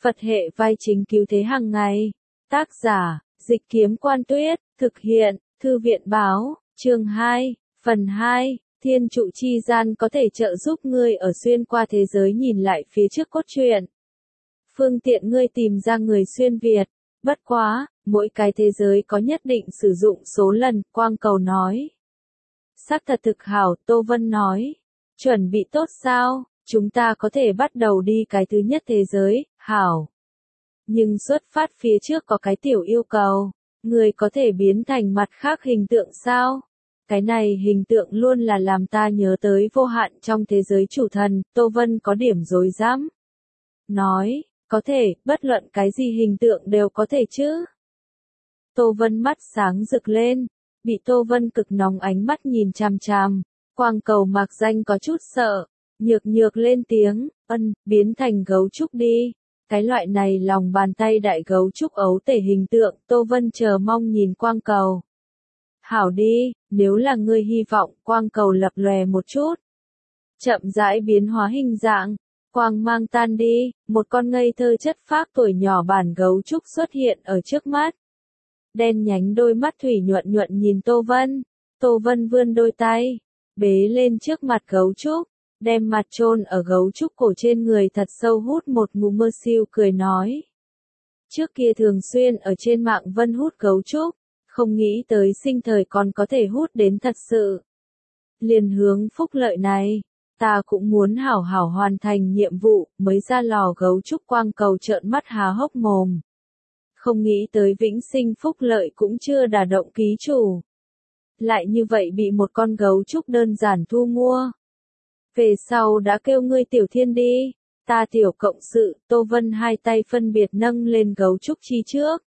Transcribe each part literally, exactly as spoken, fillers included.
Phật hệ vai chính cứu thế hàng ngày. Tác giả, Dịch Kiếm Quan Tuyết, thực hiện, Thư viện Báo, chương hai, phần hai, thiên trụ chi gian có thể trợ giúp ngươi ở xuyên qua thế giới nhìn lại phía trước cốt truyện. Phương tiện ngươi tìm ra người xuyên Việt, bất quá, mỗi cái thế giới có nhất định sử dụng số lần, Quang Cầu nói. Sắc thật thực hảo, Tô Vân nói. Chuẩn bị tốt sao, chúng ta có thể bắt đầu đi cái thứ nhất thế giới, hảo. Nhưng xuất phát phía trước có cái tiểu yêu cầu, người có thể biến thành mặt khác hình tượng sao? Cái này hình tượng luôn là làm ta nhớ tới vô hạn trong thế giới chủ thần, Tô Vân có điểm rối rắm. Nói, có thể, bất luận cái gì hình tượng đều có thể chứ. Tô Vân mắt sáng rực lên, bị Tô Vân cực nóng ánh mắt nhìn chằm chằm, Quang Cầu Mạc Danh có chút sợ, nhược nhược lên tiếng, ân, biến thành gấu trúc đi. Cái loại này lòng bàn tay đại gấu trúc ấu tể hình tượng, Tô Vân chờ mong nhìn Quang Cầu. Hảo đi, nếu là ngươi hy vọng, Quang Cầu lập lòe một chút. Chậm rãi biến hóa hình dạng, quang mang tan đi, một con ngây thơ chất phác tuổi nhỏ bản gấu trúc xuất hiện ở trước mắt. Đen nhánh đôi mắt thủy nhuận nhuận nhìn Tô Vân, Tô Vân vươn đôi tay, bế lên trước mặt gấu trúc, đem mặt chôn ở gấu trúc cổ trên người thật sâu hút một ngụm mơ siêu cười nói. Trước kia thường xuyên ở trên mạng Vân hút gấu trúc, không nghĩ tới sinh thời còn có thể hút đến thật sự. Liền hướng phúc lợi này, ta cũng muốn hảo hảo hoàn thành nhiệm vụ, mới ra lò gấu trúc Quang Cầu trợn mắt há hốc mồm. Không nghĩ tới vĩnh sinh phúc lợi cũng chưa đả động ký chủ. Lại như vậy bị một con gấu trúc đơn giản thu mua. Về sau đã kêu ngươi Tiểu Thiên đi, ta Tiểu Cộng Sự, Tô Vân hai tay phân biệt nâng lên gấu trúc chi trước.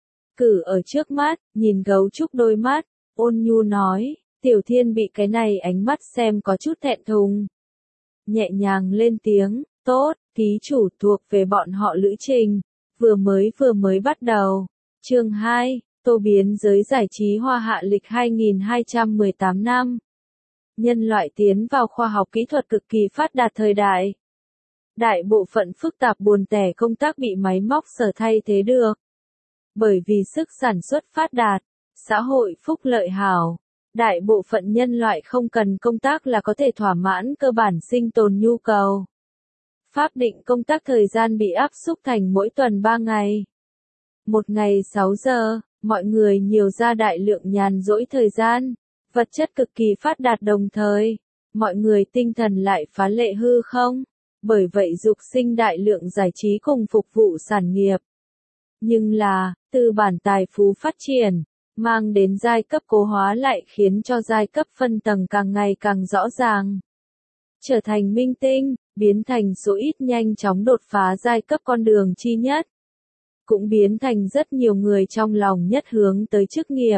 Cử ở trước mắt, nhìn gấu trúc đôi mắt, ôn nhu nói, Tiểu Thiên bị cái này ánh mắt xem có chút thẹn thùng. Nhẹ nhàng lên tiếng, tốt, ký chủ thuộc về bọn họ lữ trình, vừa mới vừa mới bắt đầu. Chương hai, Tô biến giới giải trí hoa hạ lịch hai nghìn hai trăm mười tám năm. Nhân loại tiến vào khoa học kỹ thuật cực kỳ phát đạt thời đại. Đại bộ phận phức tạp buồn tẻ công tác bị máy móc sở thay thế được. Bởi vì sức sản xuất phát đạt, xã hội phúc lợi hảo, đại bộ phận nhân loại không cần công tác là có thể thỏa mãn cơ bản sinh tồn nhu cầu. Pháp định công tác thời gian bị áp xúc thành mỗi tuần ba ngày. Một ngày sáu giờ, mọi người nhiều ra đại lượng nhàn rỗi thời gian, vật chất cực kỳ phát đạt đồng thời, mọi người tinh thần lại phá lệ hư không, bởi vậy dục sinh đại lượng giải trí cùng phục vụ sản nghiệp. Nhưng là, tư bản tài phú phát triển, mang đến giai cấp cố hóa lại khiến cho giai cấp phân tầng càng ngày càng rõ ràng. Trở thành minh tinh, biến thành số ít nhanh chóng đột phá giai cấp con đường chi nhất. Cũng biến thành rất nhiều người trong lòng nhất hướng tới chức nghiệp.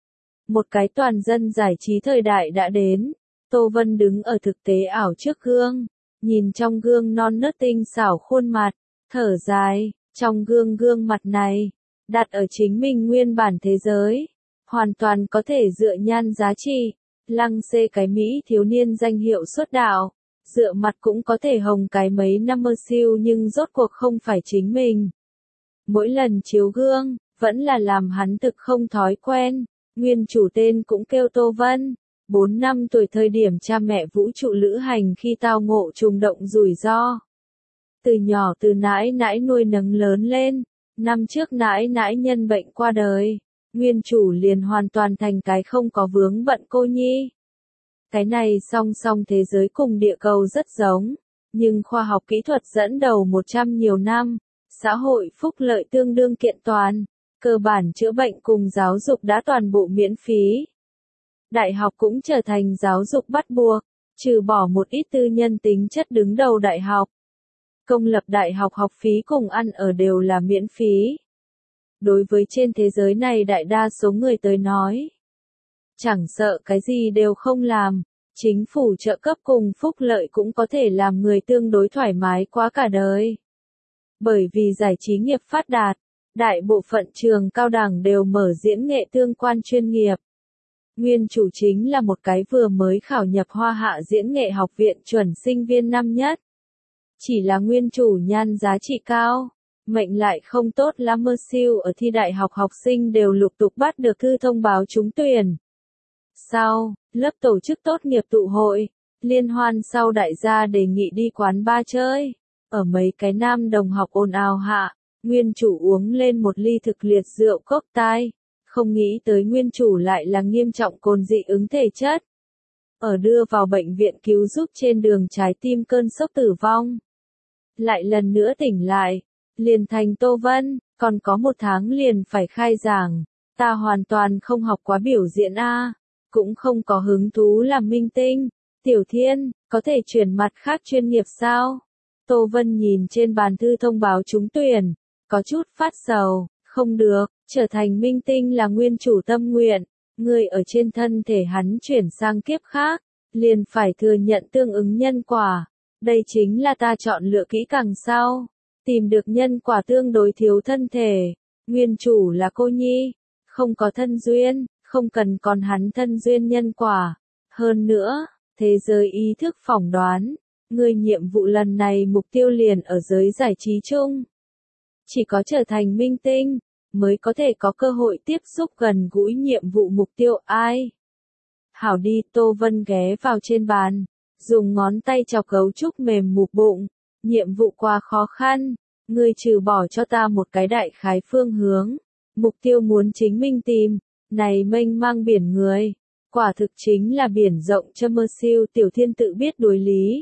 Một cái toàn dân giải trí thời đại đã đến. Tô Vân đứng ở thực tế ảo trước gương, nhìn trong gương non nớt tinh xảo khuôn mặt, thở dài, trong gương gương mặt này, đặt ở chính mình nguyên bản thế giới, hoàn toàn có thể dựa nhan giá trị, lăng xê cái Mỹ thiếu niên danh hiệu xuất đạo, dựa mặt cũng có thể hồng cái mấy năm mơ siêu nhưng rốt cuộc không phải chính mình. Mỗi lần chiếu gương, vẫn là làm hắn thực không thói quen, nguyên chủ tên cũng kêu Tô Vân, bốn năm tuổi thời điểm cha mẹ vũ trụ lữ hành khi tao ngộ trùng động rủi ro. Từ nhỏ từ nãi nãi nuôi nấng lớn lên, năm trước nãi nãi nhân bệnh qua đời, nguyên chủ liền hoàn toàn thành cái không có vướng bận cô nhi. Cái này song song thế giới cùng địa cầu rất giống, nhưng khoa học kỹ thuật dẫn đầu một trăm nhiều năm, xã hội phúc lợi tương đương kiện toàn, cơ bản chữa bệnh cùng giáo dục đã toàn bộ miễn phí. Đại học cũng trở thành giáo dục bắt buộc, trừ bỏ một ít tư nhân tính chất đứng đầu đại học. Công lập đại học học phí cùng ăn ở đều là miễn phí. Đối với trên thế giới này đại đa số người tới nói, chẳng sợ cái gì đều không làm, chính phủ trợ cấp cùng phúc lợi cũng có thể làm người tương đối thoải mái quá cả đời. Bởi vì giải trí nghiệp phát đạt, đại bộ phận trường cao đẳng đều mở diễn nghệ tương quan chuyên nghiệp. Nguyên chủ chính là một cái vừa mới khảo nhập Hoa Hạ Diễn nghệ học viện chuẩn sinh viên năm nhất. Chỉ là nguyên chủ nhan giá trị cao, Mệnh lại không tốt lắm, mơ siêu ở thi đại học học sinh đều lục tục bắt được thư thông báo trúng tuyển. Sau, lớp tổ chức tốt nghiệp tụ hội, liên hoan sau đại gia đề nghị đi quán bar chơi. Ở mấy cái nam đồng học ồn ào hạ, nguyên chủ uống lên một ly thực liệt rượu cốc tai. Không nghĩ tới nguyên chủ lại là nghiêm trọng cồn dị ứng thể chất. Ở đưa vào bệnh viện cứu giúp trên đường trái tim cơn sốc tử vong. Lại lần nữa tỉnh lại, liền thành Tô Vân, còn có một tháng liền phải khai giảng. Ta hoàn toàn không học quá biểu diễn A, cũng không có hứng thú làm minh tinh. Tiểu Thiên, có thể chuyển mặt khác chuyên nghiệp sao? Tô Vân nhìn trên bàn thư thông báo trúng tuyển, có chút phát sầu, không được, trở thành minh tinh là nguyên chủ tâm nguyện, người ở trên thân thể hắn chuyển sang kiếp khác, liền phải thừa nhận tương ứng nhân quả. Đây chính là ta chọn lựa kỹ càng sao? Tìm được nhân quả tương đối thiếu thân thể, nguyên chủ là cô nhi, không có thân duyên, không cần còn hắn thân duyên nhân quả. Hơn nữa, thế giới ý thức phỏng đoán, người nhiệm vụ lần này mục tiêu liền ở giới giải trí chung. Chỉ có trở thành minh tinh, mới có thể có cơ hội tiếp xúc gần gũi nhiệm vụ mục tiêu ai. Hảo đi, Tô Vân ghé vào trên bàn, dùng ngón tay chọc cấu trúc mềm mục bụng. Nhiệm vụ quá khó khăn, ngươi trừ bỏ cho ta một cái đại khái phương hướng. Mục tiêu muốn chính mình tìm, này mênh mang biển người. Quả thực chính là biển rộng chơ mơ siêu. Tiểu Thiên tự biết đối lý.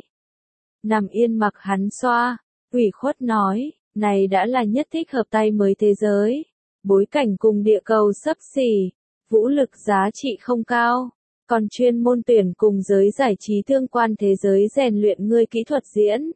Nằm yên mặc hắn xoa, ủy khuất nói, này đã là nhất thích hợp tay mới thế giới. Bối cảnh cùng địa cầu xấp xỉ, vũ lực giá trị không cao, còn chuyên môn tuyển cùng giới giải trí tương quan thế giới rèn luyện ngươi kỹ thuật diễn.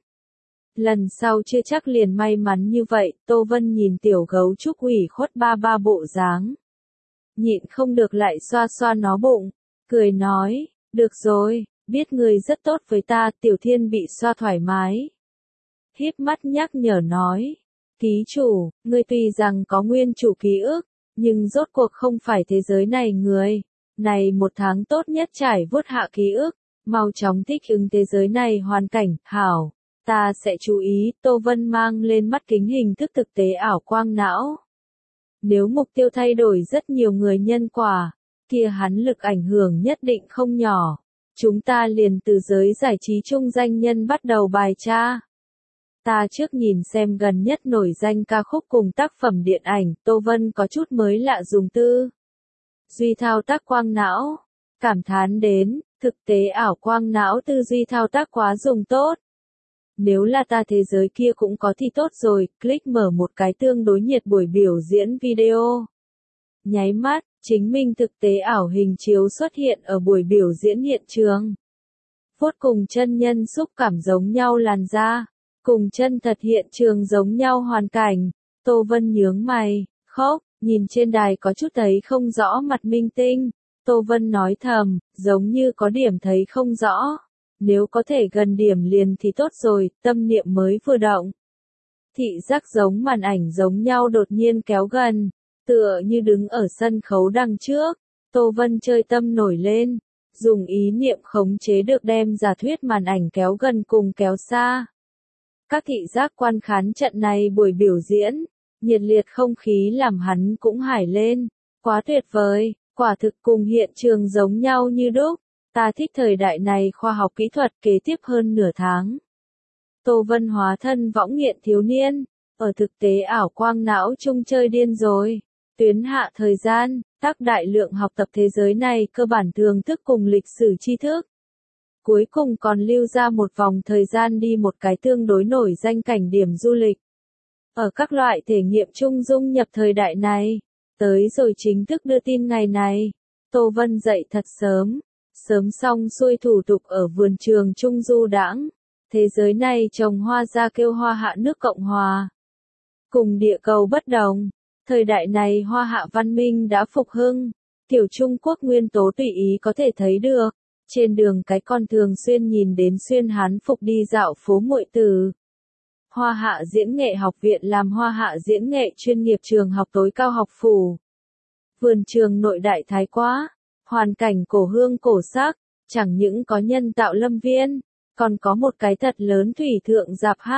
Lần sau chưa chắc liền may mắn như vậy. Tô Vân nhìn tiểu gấu trúc ủy khuất ba ba bộ dáng, nhịn không được lại xoa xoa nó bụng, cười nói, được rồi, biết người rất tốt với ta. Tiểu Thiên bị xoa thoải mái, híp mắt nhắc nhở nói, ký chủ, ngươi tuy rằng có nguyên chủ ký ức, nhưng rốt cuộc không phải thế giới này người. Này một tháng tốt nhất trải vuốt hạ ký ức, mau chóng thích ứng thế giới này hoàn cảnh. Hảo, ta sẽ chú ý. Tô Vân mang lên mắt kính hình thức thực tế ảo quang não. Nếu mục tiêu thay đổi rất nhiều người nhân quả, kia hắn lực ảnh hưởng nhất định không nhỏ. Chúng ta liền từ giới giải trí chung danh nhân bắt đầu bài tra. Ta trước nhìn xem gần nhất nổi danh ca khúc cùng tác phẩm điện ảnh. Tô Vân có chút mới lạ dùng tư duy thao tác quang não, cảm thán đến, thực tế ảo quang não tư duy thao tác quá dùng tốt. Nếu là ta thế giới kia cũng có thì tốt rồi. Click mở một cái tương đối nhiệt buổi biểu diễn video. Nháy mắt, chính mình thực tế ảo hình chiếu xuất hiện ở buổi biểu diễn hiện trường. Phốt cùng chân nhân xúc cảm giống nhau làn da, cùng chân thật hiện trường giống nhau hoàn cảnh. Tô Vân nhướng mày, khóc, nhìn trên đài có chút thấy không rõ mặt minh tinh. Tô Vân nói thầm, giống như có điểm thấy không rõ. Nếu có thể gần điểm liền thì tốt rồi. Tâm niệm mới vừa động, thị giác giống màn ảnh giống nhau đột nhiên kéo gần, tựa như đứng ở sân khấu đằng trước. Tô Vân chơi tâm nổi lên, dùng ý niệm khống chế được đem giả thuyết màn ảnh kéo gần cùng kéo xa. Các thị giác quan khán trận này buổi biểu diễn, nhiệt liệt không khí làm hắn cũng hải lên. Quá tuyệt vời, quả thực cùng hiện trường giống nhau như đúc. Ta thích thời đại này khoa học kỹ thuật. Kế tiếp hơn nửa tháng, Tô Vân hóa thân võng nghiện thiếu niên, ở thực tế ảo quang não chung chơi điên rồi. Tuyến hạ thời gian, tác đại lượng học tập thế giới này cơ bản thường thức cùng lịch sử tri thức. Cuối cùng còn lưu ra một vòng thời gian đi một cái tương đối nổi danh cảnh điểm du lịch. Ở các loại thể nghiệm chung dung nhập thời đại này, tới rồi chính thức đưa tin ngày này. Tô Vân dậy thật sớm, sớm xong xuôi thủ tục ở vườn trường Trung du đãng. Thế giới này trồng hoa ra kêu hoa hạ nước Cộng Hòa. Cùng địa cầu bất đồng, thời đại này hoa hạ văn minh đã phục hưng. Tiểu Trung Quốc nguyên tố tùy ý có thể thấy được. Trên đường cái con thường xuyên nhìn đến xuyên hán phục đi dạo phố muội tử. Hoa hạ diễn nghệ học viện làm hoa hạ diễn nghệ chuyên nghiệp trường học tối cao học phủ. Vườn trường nội đại thái quá, hoàn cảnh cổ hương cổ sắc, chẳng những có nhân tạo lâm viên, còn có một cái thật lớn thủy thượng rạp hát,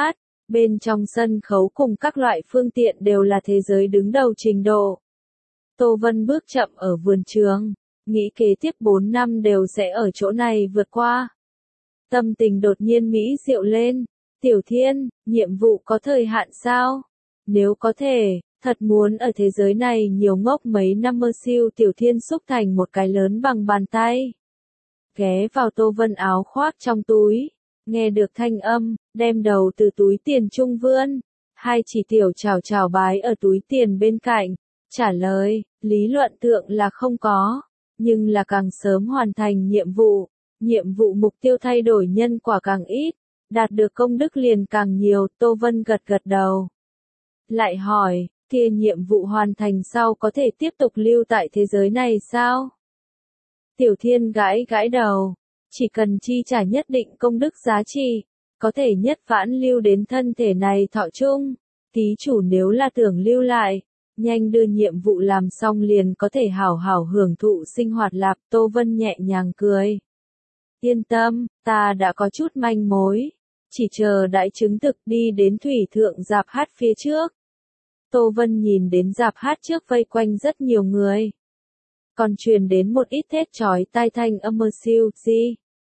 Bên trong sân khấu cùng các loại phương tiện đều là thế giới đứng đầu trình độ. Tô Vân bước chậm ở vườn trường, nghĩ kế tiếp bốn năm đều sẽ ở chỗ này vượt qua. Tâm tình đột nhiên mỹ diệu lên. Tiểu Thiên, nhiệm vụ có thời hạn sao? Nếu có thể, thật muốn ở thế giới này nhiều ngốc mấy năm mơ siêu Tiểu Thiên xúc thành một cái lớn bằng bàn tay. Ghé vào Tô Vân áo khoác trong túi, nghe được thanh âm, đem đầu từ túi tiền trung vươn. Hai chỉ tiểu chào chào bái ở túi tiền bên cạnh, trả lời, lý luận tượng là không có, nhưng là càng sớm hoàn thành nhiệm vụ, nhiệm vụ mục tiêu thay đổi nhân quả càng ít, đạt được công đức liền càng nhiều. Tô Vân gật gật đầu. Lại hỏi, kia nhiệm vụ hoàn thành sau có thể tiếp tục lưu tại thế giới này sao? Tiểu Thiên gãi gãi đầu, chỉ cần chi trả nhất định công đức giá trị, có thể nhất vãn lưu đến thân thể này thọ chung. Tí chủ nếu là tưởng lưu lại, nhanh đưa nhiệm vụ làm xong liền có thể hảo hảo hưởng thụ sinh hoạt lạc. Tô Vân nhẹ nhàng cười. Yên tâm, ta đã có chút manh mối, chỉ chờ đại chứng thực đi đến thủy thượng rạp hát phía trước. Tô Vân nhìn đến rạp hát trước vây quanh rất nhiều người. Còn truyền đến một ít thét chói tai thanh âm mơ siêu, gì?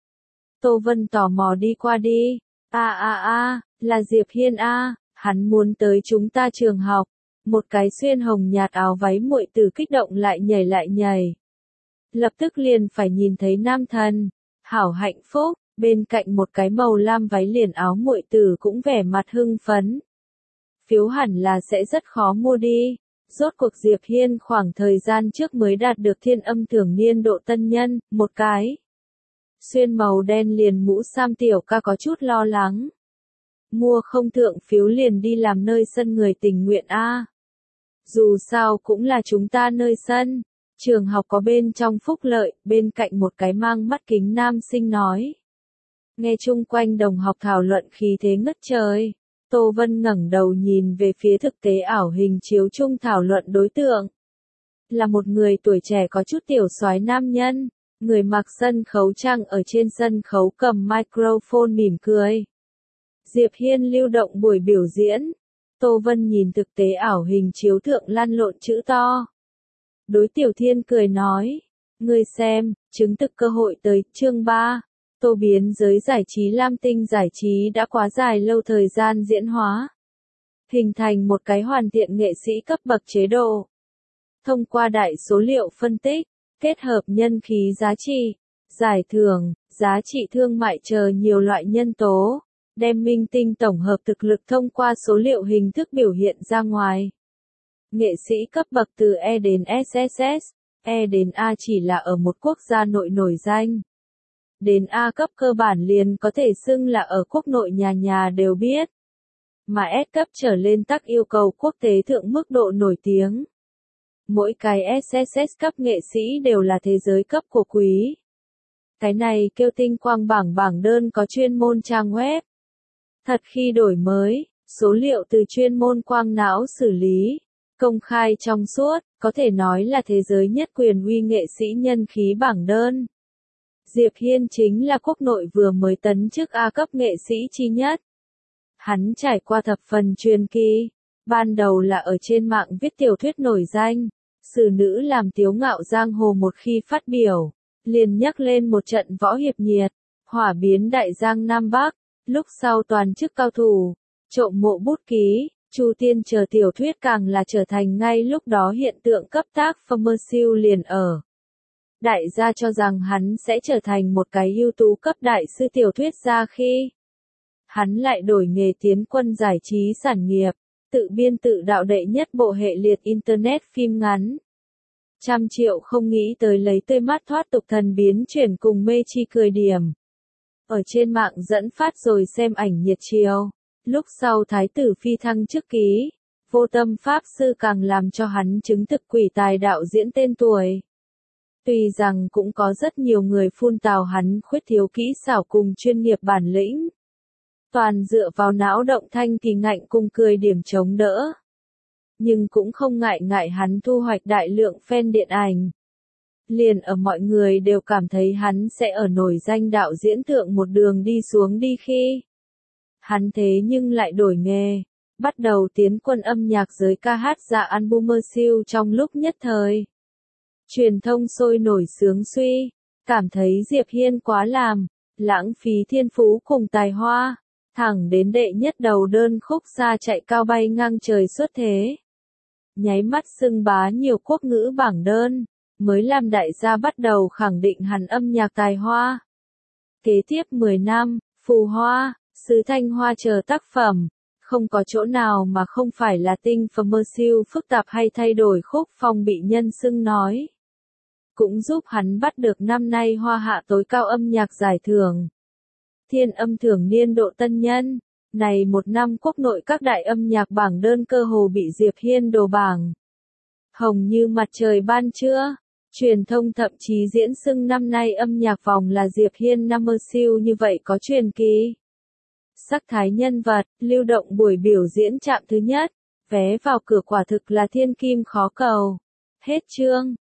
Tô Vân tò mò đi qua đi. A a a, là Diệp Hiên a, hắn muốn tới chúng ta trường học. Một cái xuyên hồng nhạt áo váy muội tử kích động lại nhảy lại nhảy. Lập tức liền phải nhìn thấy nam thần. Hảo hạnh phúc, bên cạnh một cái màu lam váy liền áo muội tử cũng vẻ mặt hưng phấn. Phiếu hẳn là sẽ rất khó mua đi. Rốt cuộc Diệp Hiên khoảng thời gian trước mới đạt được thiên âm thường niên độ tân nhân, một cái. Xuyên màu đen liền mũ sam tiểu ca có chút lo lắng. Mua không thượng phiếu liền đi làm nơi sân người tình nguyện a. Dù sao cũng là chúng ta nơi sân. Trường học có bên trong phúc lợi, bên cạnh một cái mang mắt kính nam sinh nói. Nghe chung quanh đồng học thảo luận khí thế ngất trời. Tô Vân ngẩng đầu nhìn về phía thực tế ảo hình chiếu chung thảo luận đối tượng. Là một người tuổi trẻ có chút tiểu soái nam nhân, người mặc sân khấu trang ở trên sân khấu cầm microphone mỉm cười. Diệp Hiên lưu động buổi biểu diễn. Tô Vân nhìn thực tế ảo hình chiếu thượng lăn lộn chữ to. Đối Tiểu Thiên cười nói, ngươi xem, chứng thực cơ hội tới, chương ba. Tô biến giới giải trí Lam Tinh giải trí đã quá dài lâu thời gian diễn hóa. Hình thành một cái hoàn thiện nghệ sĩ cấp bậc chế độ. Thông qua đại số liệu phân tích, kết hợp nhân khí giá trị, giải thưởng, giá trị thương mại chờ nhiều loại nhân tố, đem minh tinh tổng hợp thực lực thông qua số liệu hình thức biểu hiện ra ngoài. Nghệ sĩ cấp bậc từ E đến ét ét ét, E đến A chỉ là ở một quốc gia nội nổi danh. Đến A cấp cơ bản liền có thể xưng là ở quốc nội nhà nhà đều biết. Mà S cấp trở lên tắc yêu cầu quốc tế thượng mức độ nổi tiếng. Mỗi cái ét ét ét cấp nghệ sĩ đều là thế giới cấp của quý. Cái này kêu tinh quang bảng bảng đơn có chuyên môn trang web. Thật khi đổi mới, số liệu từ chuyên môn quang não xử lý, công khai trong suốt, có thể nói là thế giới nhất quyền uy nghệ sĩ nhân khí bảng đơn. Diệp Hiên chính là quốc nội vừa mới tấn chức A cấp nghệ sĩ chi nhất. Hắn trải qua thập phần truyền kỳ, ban đầu là ở trên mạng viết tiểu thuyết nổi danh, xử nữ làm tiếu ngạo giang hồ một khi phát biểu, liền nhắc lên một trận võ hiệp nhiệt, hỏa biến đại giang Nam Bắc, lúc sau toàn chức cao thủ, trộm mộ bút ký, Chu Tiên chờ tiểu thuyết càng là trở thành ngay lúc đó hiện tượng cấp tác phơ siêu liền ở. Đại gia cho rằng hắn sẽ trở thành một cái ưu tú cấp đại sư tiểu thuyết gia khi hắn lại đổi nghề tiến quân giải trí sản nghiệp, tự biên tự đạo đệ nhất bộ hệ liệt Internet phim ngắn. Trăm triệu không nghĩ tới lấy tươi mắt thoát tục thần biến chuyển cùng mê chi cười điểm. Ở trên mạng dẫn phát rồi xem ảnh nhiệt chiều, lúc sau thái tử phi thăng chức ký, vô tâm pháp sư càng làm cho hắn chứng thực quỷ tài đạo diễn tên tuổi. Tuy rằng cũng có rất nhiều người phun tào hắn khuyết thiếu kỹ xảo cùng chuyên nghiệp bản lĩnh. Toàn dựa vào não động thanh kỳ ngạnh cùng cười điểm chống đỡ. Nhưng cũng không ngại ngại hắn thu hoạch đại lượng fan điện ảnh. Liền ở mọi người đều cảm thấy hắn sẽ ở nổi danh đạo diễn thượng một đường đi xuống đi khi Hắn thế nhưng lại đổi nghề, bắt đầu tiến quân âm nhạc giới ca hát ra album siêu trong lúc nhất thời. Truyền thông sôi nổi sướng suy, cảm thấy Diệp Hiên quá làm, lãng phí thiên phú cùng tài hoa, thẳng đến đệ nhất đầu đơn khúc ra chạy cao bay ngang trời xuất thế. Nháy mắt xưng bá nhiều quốc ngữ bảng đơn, mới làm đại gia bắt đầu khẳng định hắn âm nhạc tài hoa. Kế tiếp mười năm, Phù Hoa, Sứ Thanh Hoa chờ tác phẩm, không có chỗ nào mà không phải là tinh phẩm mơ siêu phức tạp hay thay đổi khúc phong bị nhân xưng nói. Cũng giúp hắn bắt được năm nay Hoa Hạ tối cao âm nhạc giải thưởng. Thiên âm thưởng niên độ tân nhân, này một năm quốc nội các đại âm nhạc bảng đơn cơ hồ bị Diệp Hiên đồ bảng. Hồng như mặt trời ban trưa, truyền thông thậm chí diễn xưng năm nay âm nhạc vòng là Diệp Hiên năm mơ siêu như vậy có truyền kỳ. Sắc thái nhân vật, lưu động buổi biểu diễn chạm thứ nhất, vé vào cửa quả thực là thiên kim khó cầu. Hết chương.